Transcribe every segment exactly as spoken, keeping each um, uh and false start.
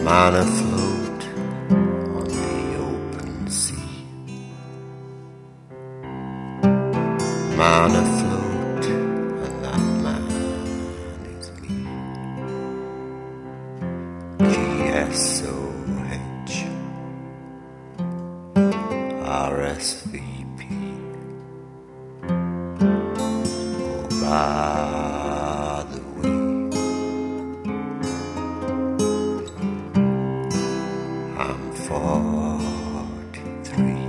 Man afloat on the open sea. Man afloat, and that man is me. G S O H R S V P. Oh, rather we. I'm forty-three.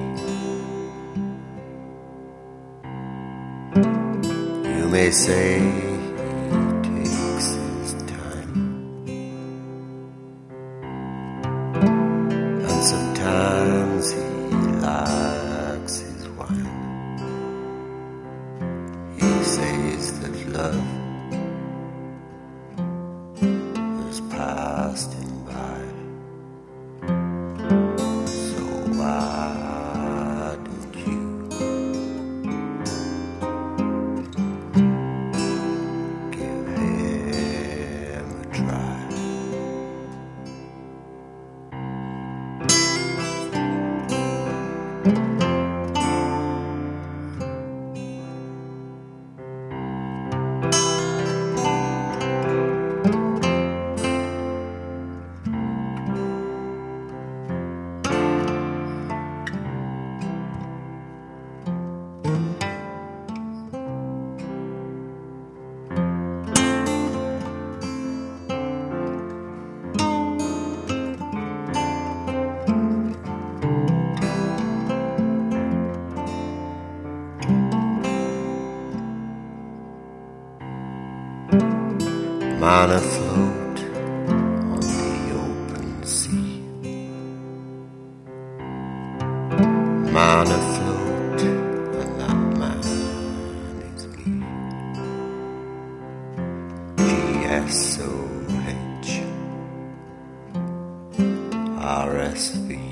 You may say he takes his time, and sometimes he likes his wine. He says that love has passed him by. So why don't you give him a try? Man afloat on the open sea. Man afloat, and that man is me. G S O H R S V